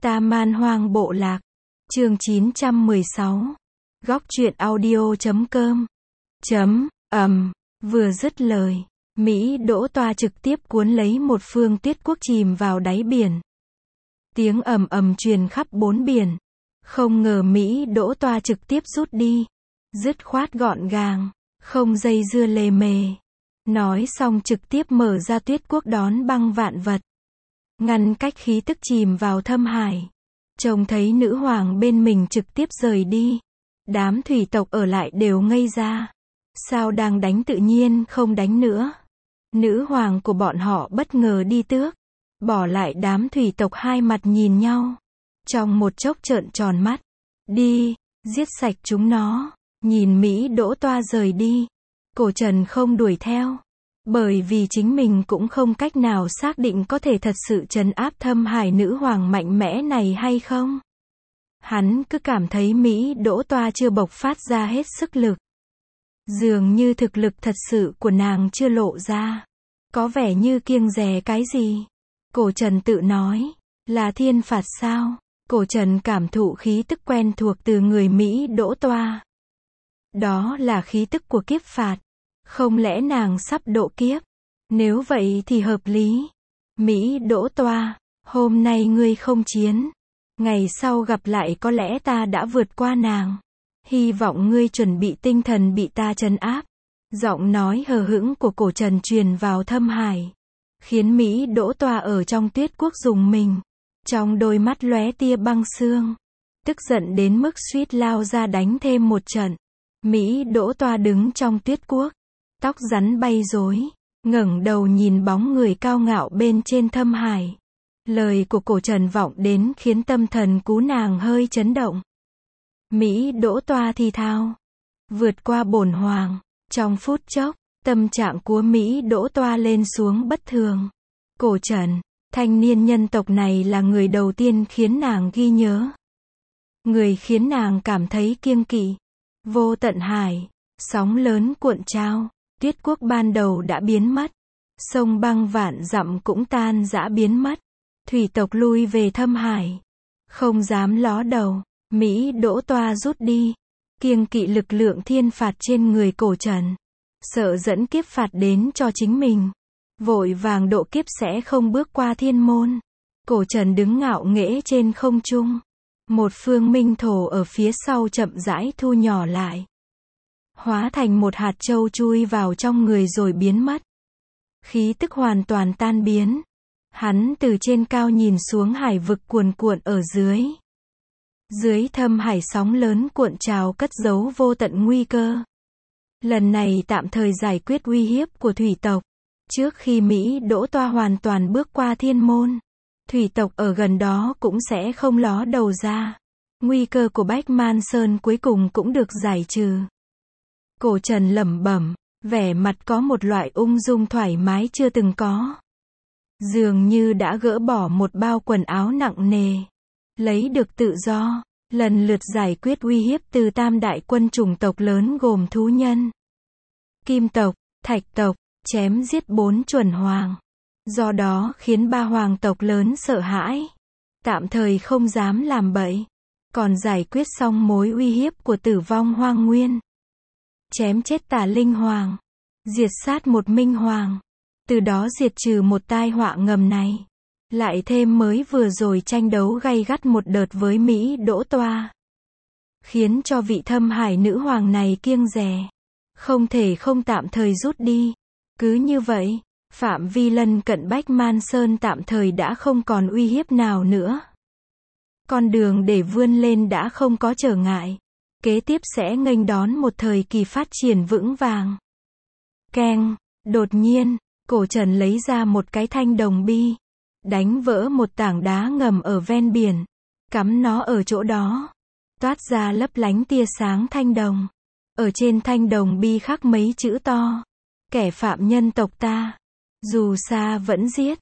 Ta Man Hoang Bộ Lạc. Chương 916. Góc truyện audio.com. Vừa dứt lời, Mỹ Đỗ Toa trực tiếp cuốn lấy một phương tuyết quốc chìm vào đáy biển. Tiếng ầm ầm truyền khắp bốn biển. Không ngờ Mỹ Đỗ Toa trực tiếp rút đi. Dứt khoát gọn gàng, không dây dưa lề mề. Nói xong trực tiếp mở ra tuyết quốc đón băng vạn vật. Ngăn cách khí tức chìm vào thâm hải. Trông thấy nữ hoàng bên mình trực tiếp rời đi. Đám thủy tộc ở lại đều ngây ra. Sao đang đánh tự nhiên không đánh nữa. Nữ hoàng của bọn họ bất ngờ đi tước. Bỏ lại đám thủy tộc hai mặt nhìn nhau. Trong một chốc trợn tròn mắt. Đi, giết sạch chúng nó. Nhìn Mỹ Đỗ Toa rời đi. Cổ Trần không đuổi theo. Bởi vì chính mình cũng không cách nào xác định có thể thật sự trấn áp thâm hải nữ hoàng mạnh mẽ này hay không. Hắn cứ cảm thấy Mỹ Đỗ Toa chưa bộc phát ra hết sức lực. Dường như thực lực thật sự của nàng chưa lộ ra. Có vẻ như kiêng dè cái gì. Cổ Trần tự nói, là thiên phạt sao? Cổ Trần cảm thụ khí tức quen thuộc từ người Mỹ Đỗ Toa. Đó là khí tức của kiếp phạt. Không lẽ nàng sắp độ kiếp? Nếu vậy thì hợp lý. Mỹ Đỗ Toa, hôm nay ngươi không chiến. Ngày sau gặp lại có lẽ ta đã vượt qua nàng. Hy vọng ngươi chuẩn bị tinh thần bị ta trấn áp. Giọng nói hờ hững của Cổ Trần truyền vào thâm hải. Khiến Mỹ Đỗ Toa ở trong tuyết quốc rùng mình. Trong đôi mắt lóe tia băng xương. Tức giận đến mức suýt lao ra đánh thêm một trận. Mỹ Đỗ Toa đứng trong tuyết quốc. Tóc rắn bay rối, ngẩng đầu nhìn bóng người cao ngạo bên trên thâm hải. Lời của Cổ Trần vọng đến khiến tâm thần cú nàng hơi chấn động. Mỹ Đỗ Toa thì thào. Vượt qua bổn hoàng. Trong phút chốc, tâm trạng của Mỹ Đỗ Toa lên xuống bất thường. Cổ Trần, thanh niên nhân tộc này là người đầu tiên khiến nàng ghi nhớ. Người khiến nàng cảm thấy kiêng kỵ. Vô tận hải, sóng lớn cuộn trao. Tuyết quốc ban đầu đã biến mất. Sông băng vạn dặm cũng tan rã biến mất. Thủy tộc lui về thâm hải. Không dám ló đầu. Mỹ Đỗ Toa rút đi. Kiêng kỵ lực lượng thiên phạt trên người Cổ Trần. Sợ dẫn kiếp phạt đến cho chính mình. Vội vàng độ kiếp sẽ không bước qua thiên môn. Cổ Trần đứng ngạo nghễ trên không trung. Một phương minh thổ ở phía sau chậm rãi thu nhỏ lại. Hóa thành một hạt châu chui vào trong người rồi biến mất. Khí tức hoàn toàn tan biến. Hắn từ trên cao nhìn xuống hải vực cuồn cuộn ở dưới. Dưới thâm hải sóng lớn cuộn trào cất giấu vô tận nguy cơ. Lần này tạm thời giải quyết uy hiếp của thủy tộc. Trước khi Mỹ Đỗ Toa hoàn toàn bước qua thiên môn, thủy tộc ở gần đó cũng sẽ không ló đầu ra. Nguy cơ của Bách Man Sơn cuối cùng cũng được giải trừ. Cổ Trần lẩm bẩm, vẻ mặt có một loại ung dung thoải mái chưa từng có. Dường như đã gỡ bỏ một bao quần áo nặng nề. Lấy được tự do, lần lượt giải quyết uy hiếp từ tam đại quân chủng tộc lớn gồm thú nhân, kim tộc, thạch tộc, chém giết 4 chuẩn hoàng. Do đó khiến 3 hoàng tộc lớn sợ hãi. Tạm thời không dám làm bậy. Còn giải quyết xong mối uy hiếp của Tử Vong Hoang Nguyên. Chém chết Tả Linh Hoàng. Diệt sát một Minh Hoàng. Từ đó diệt trừ một tai họa ngầm này. Lại thêm mới vừa rồi tranh đấu gay gắt một đợt với Mỹ Đỗ Toa. Khiến cho vị thâm hải nữ hoàng này kiêng dè. Không thể không tạm thời rút đi. Cứ như vậy, phạm vi lân cận Bách Man Sơn tạm thời đã không còn uy hiếp nào nữa. Con đường để vươn lên đã không có trở ngại. Kế tiếp sẽ nghênh đón một thời kỳ phát triển vững vàng. Keng, đột nhiên, Cổ Trần lấy ra một cái thanh đồng bi. Đánh vỡ một tảng đá ngầm ở ven biển. Cắm nó ở chỗ đó. Toát ra lấp lánh tia sáng thanh đồng. Ở trên thanh đồng bi khắc mấy chữ to. Kẻ phạm nhân tộc ta. Dù xa vẫn giết.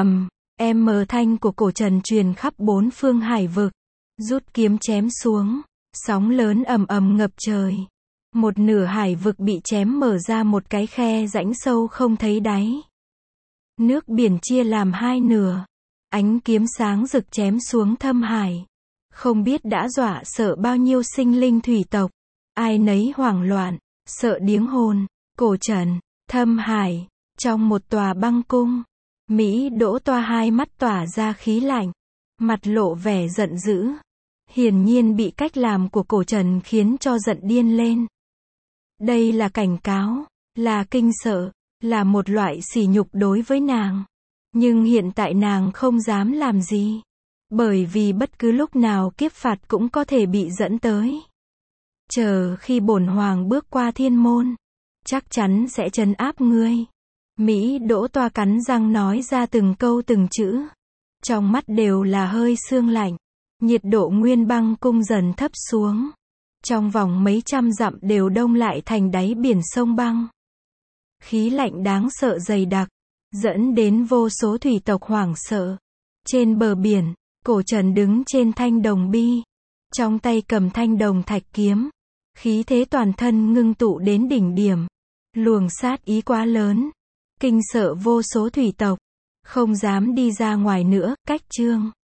Thanh của Cổ Trần truyền khắp 4 phương hải vực. Rút kiếm chém xuống. Sóng lớn ầm ầm ngập trời. Một nửa hải vực bị chém mở ra một cái khe rãnh sâu không thấy đáy. Nước biển chia làm 2 nửa. Ánh kiếm sáng rực chém xuống thâm hải. Không biết đã dọa sợ bao nhiêu sinh linh thủy tộc. Ai nấy hoảng loạn, sợ điếng hồn. Cổ trần, thâm hải, trong một tòa băng cung. Mỹ Đỗ Toa hai mắt tỏa ra khí lạnh. Mặt lộ vẻ giận dữ. Hiển nhiên bị cách làm của cổ trần khiến cho giận điên lên. Đây là cảnh cáo, là kinh sợ, là một loại sỉ nhục đối với nàng. Nhưng hiện tại nàng không dám làm gì. Bởi vì bất cứ lúc nào kiếp phạt cũng có thể bị dẫn tới. Chờ khi bổn hoàng bước qua thiên môn, chắc chắn sẽ trấn áp ngươi. Mỹ Đỗ Toa cắn răng nói ra từng câu từng chữ. Trong mắt đều là hơi sương lạnh. Nhiệt độ nguyên băng cung dần thấp xuống. Trong vòng mấy trăm dặm đều đông lại thành đáy biển sông băng. Khí lạnh đáng sợ dày đặc, dẫn đến vô số thủy tộc hoảng sợ. Trên bờ biển, cổ trần đứng trên thanh đồng bi. Trong tay cầm thanh đồng thạch kiếm. Khí thế toàn thân ngưng tụ đến đỉnh điểm. Luồng sát ý quá lớn. Kinh sợ vô số thủy tộc. Không dám đi ra ngoài nữa, cách chương.